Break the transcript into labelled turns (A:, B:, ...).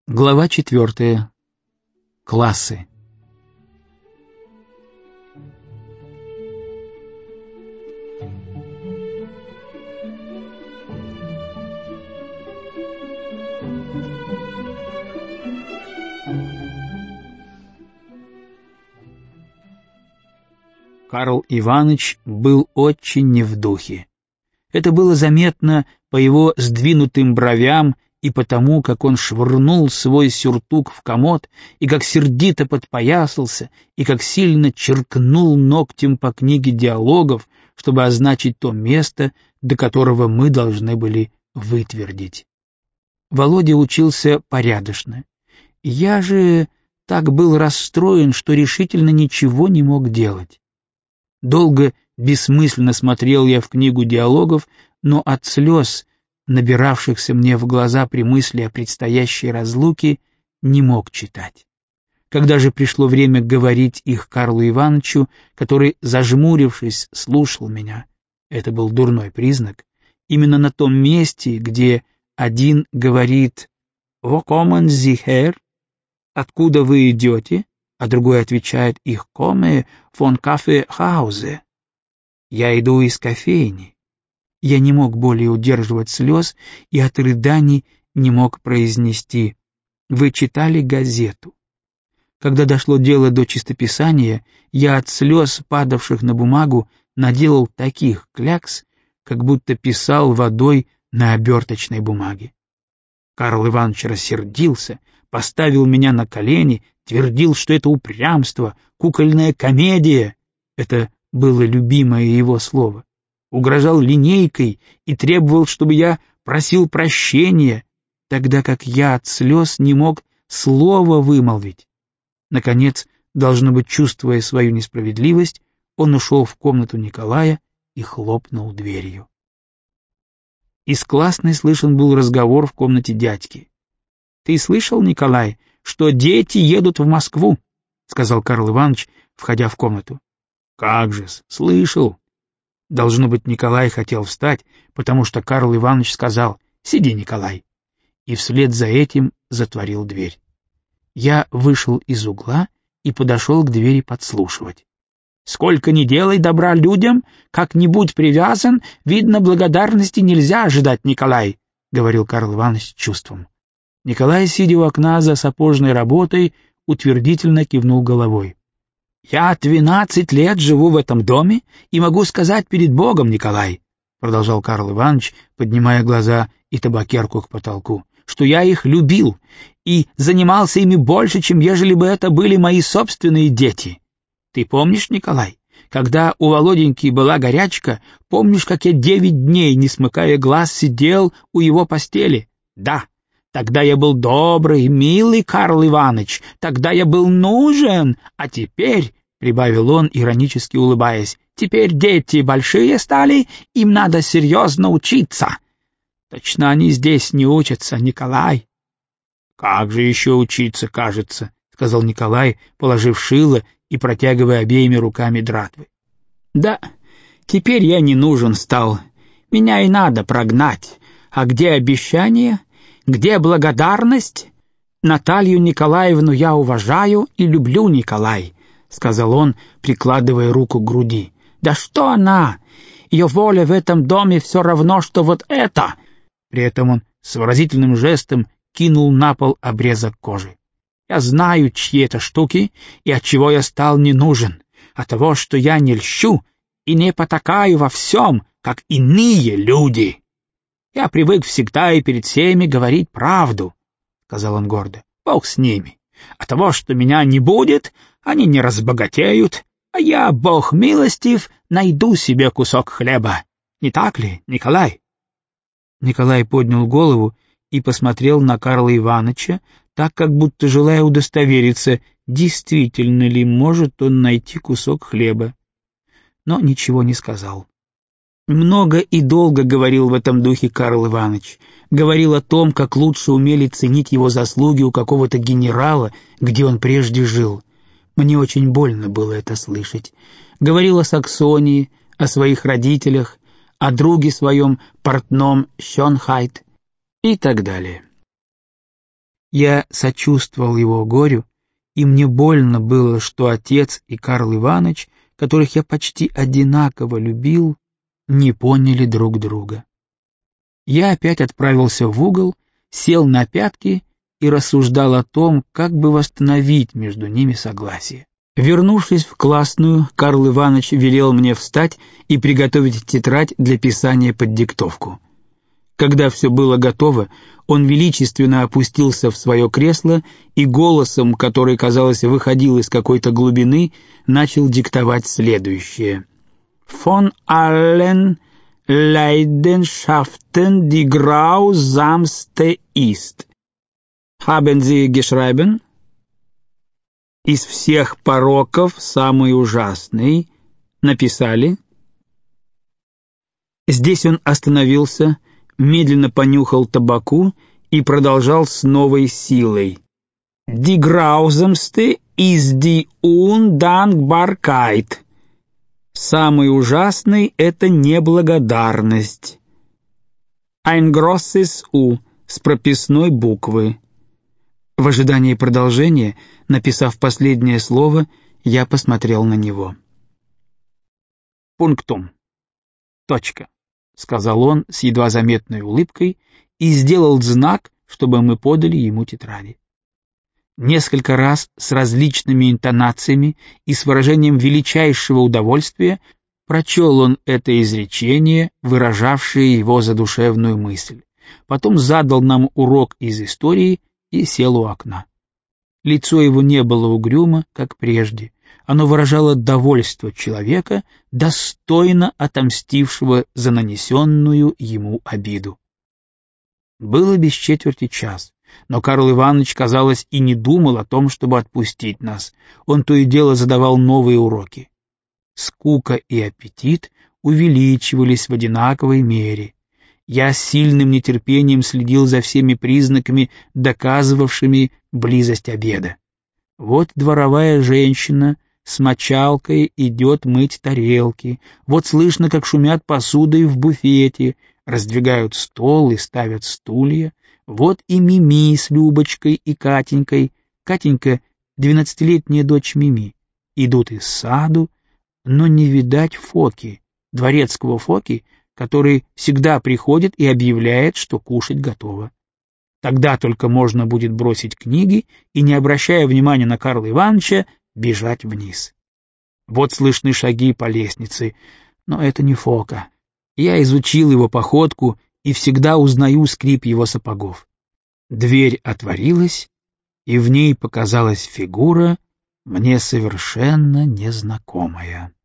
A: Глава 4. Классы. Карл Иваныч был очень не в духе. Это было заметно по его сдвинутым бровям и потому, как он швырнул свой сюртук в комод, и как сердито подпоясался, и как сильно черкнул ногтем по книге диалогов, чтобы означить то место, до которого мы должны были вытвердить. Володя учился порядочно. Я же так был расстроен, что решительно ничего не мог делать. Долго бессмысленно смотрел я в книгу диалогов, но от слез, набиравшихся мне в глаза при мысли о предстоящей разлуке, не мог читать. Когда же пришло время говорить их Карлу Ивановичу, который, зажмурившись, слушал меня, это был дурной признак, именно на том месте, где один говорит «Wo kommen Sie her?» «Откуда вы идете?» а другой отвечает «Ich komme von Kaffeehause». «Я иду из кофейни». Я не мог более удерживать слез и от рыданий не мог произнести «Вы читали газету?». Когда дошло дело до чистописания, я от слез, падавших на бумагу, наделал таких клякс, как будто писал водой на оберточной бумаге. Карл Иванович рассердился, поставил меня на колени, твердил, что это упрямство, кукольная комедия. Это было любимое его слово. Угрожал линейкой и требовал, чтобы я просил прощения, тогда как я от слез не мог слова вымолвить. Наконец, должно быть, чувствуя свою несправедливость, он ушел в комнату Николая и хлопнул дверью. Из классной слышен был разговор в комнате дядьки. «Ты слышал, Николай, что дети едут в Москву?» — сказал Карл Иванович, входя в комнату. «Как же-с, слышал». Должно быть, Николай хотел встать, потому что Карл Иванович сказал «Сиди, Николай», и вслед за этим затворил дверь. Я вышел из угла и подошел к двери подслушивать. «Сколько ни делай добра людям, как-нибудь привязан, видно, благодарности нельзя ожидать, Николай», — говорил Карл Иванович с чувством. Николай, сидя у окна за сапожной работой, утвердительно кивнул головой. «Я 12 лет живу в этом доме и могу сказать перед Богом, Николай», — продолжал Карл Иванович, поднимая глаза и табакерку к потолку, «что я их любил и занимался ими больше, чем ежели бы это были мои собственные дети. Ты помнишь, Николай, когда у Володеньки была горячка, помнишь, как я 9 дней, не смыкая глаз, сидел у его постели? Да, тогда я был добрый, милый Карл Иванович, тогда я был нужен, а теперь, — прибавил он, иронически улыбаясь, — теперь дети большие стали, им надо серьезно учиться. Точно они здесь не учатся, Николай. — Как же еще учиться, кажется, — сказал Николай, положив шило и протягивая обеими руками дратвы. — Да, теперь я не нужен стал, меня и надо прогнать. А где обещание? Где благодарность? Наталью Николаевну я уважаю и люблю, Николай, — сказал он, прикладывая руку к груди. Да что она? Ее воля в этом доме все равно, что вот это. При этом он с выразительным жестом кинул на пол обрезок кожи. Я знаю, чьи это штуки и от чего я стал не нужен. От того, что я не льщу и не потакаю во всем, как иные люди. Я привык всегда и перед всеми говорить правду, — сказал он гордо. Бог с ними. От того, что меня не будет, они не разбогатеют, а я, Бог милостив, найду себе кусок хлеба. Не так ли, Николай? Николай поднял голову и посмотрел на Карла Ивановича, так как будто желая удостовериться, действительно ли может он найти кусок хлеба. Но ничего не сказал. Много и долго говорил в этом духе Карл Иванович. Говорил о том, как лучше умели ценить его заслуги у какого-то генерала, где он прежде жил. Мне очень больно было это слышать. Говорил о Саксонии, о своих родителях, о друге своем портном Шонхайт и так далее. Я сочувствовал его горю, и мне больно было, что отец и Карл Иванович, которых я почти одинаково любил, не поняли друг друга. Я опять отправился в угол, сел на пятки и рассуждал о том, как бы восстановить между ними согласие. Вернувшись в классную, Карл Иванович велел мне встать и приготовить тетрадь для писания под диктовку. Когда все было готово, он величественно опустился в свое кресло и голосом, который, казалось, выходил из какой-то глубины, начал диктовать следующее. «Von allen Leidenschaften die grausamste ist. Haben Sie geschrieben?» «Из всех пороков самый ужасный. Написали?» Здесь он остановился, медленно понюхал табаку и продолжал с новой силой. «Die grausamste ist die Undankbarkeit». «Самый ужасный — это неблагодарность». «Ein großes U» с прописной буквы. В ожидании продолжения, написав последнее слово, я посмотрел на него. «Пунктум. Точка», — сказал он с едва заметной улыбкой и сделал знак, чтобы мы подали ему тетради. Несколько раз с различными интонациями и с выражением величайшего удовольствия прочел он это изречение, выражавшее его задушевную мысль. Потом задал нам урок из истории и сел у окна. Лицо его не было угрюмо, как прежде. Оно выражало довольство человека, достойно отомстившего за нанесенную ему обиду. Было без четверти час, но Карл Иванович, казалось, и не думал о том, чтобы отпустить нас. Он то и дело задавал новые уроки. Скука и аппетит увеличивались в одинаковой мере. Я с сильным нетерпением следил за всеми признаками, доказывавшими близость обеда. Вот дворовая женщина с мочалкой идет мыть тарелки, вот слышно, как шумят посудой в буфете, раздвигают стол и ставят стулья, вот и Мими с Любочкой и Катенькой, Катенька — 12-летняя дочь Мими, идут из саду, но не видать Фоки, дворецкого Фоки, который всегда приходит и объявляет, что кушать готово. Тогда только можно будет бросить книги и, не обращая внимания на Карла Ивановича, бежать вниз. Вот слышны шаги по лестнице, но это не Фока. Я изучил его походку и всегда узнаю скрип его сапогов. Дверь отворилась, и в ней показалась фигура, мне совершенно незнакомая.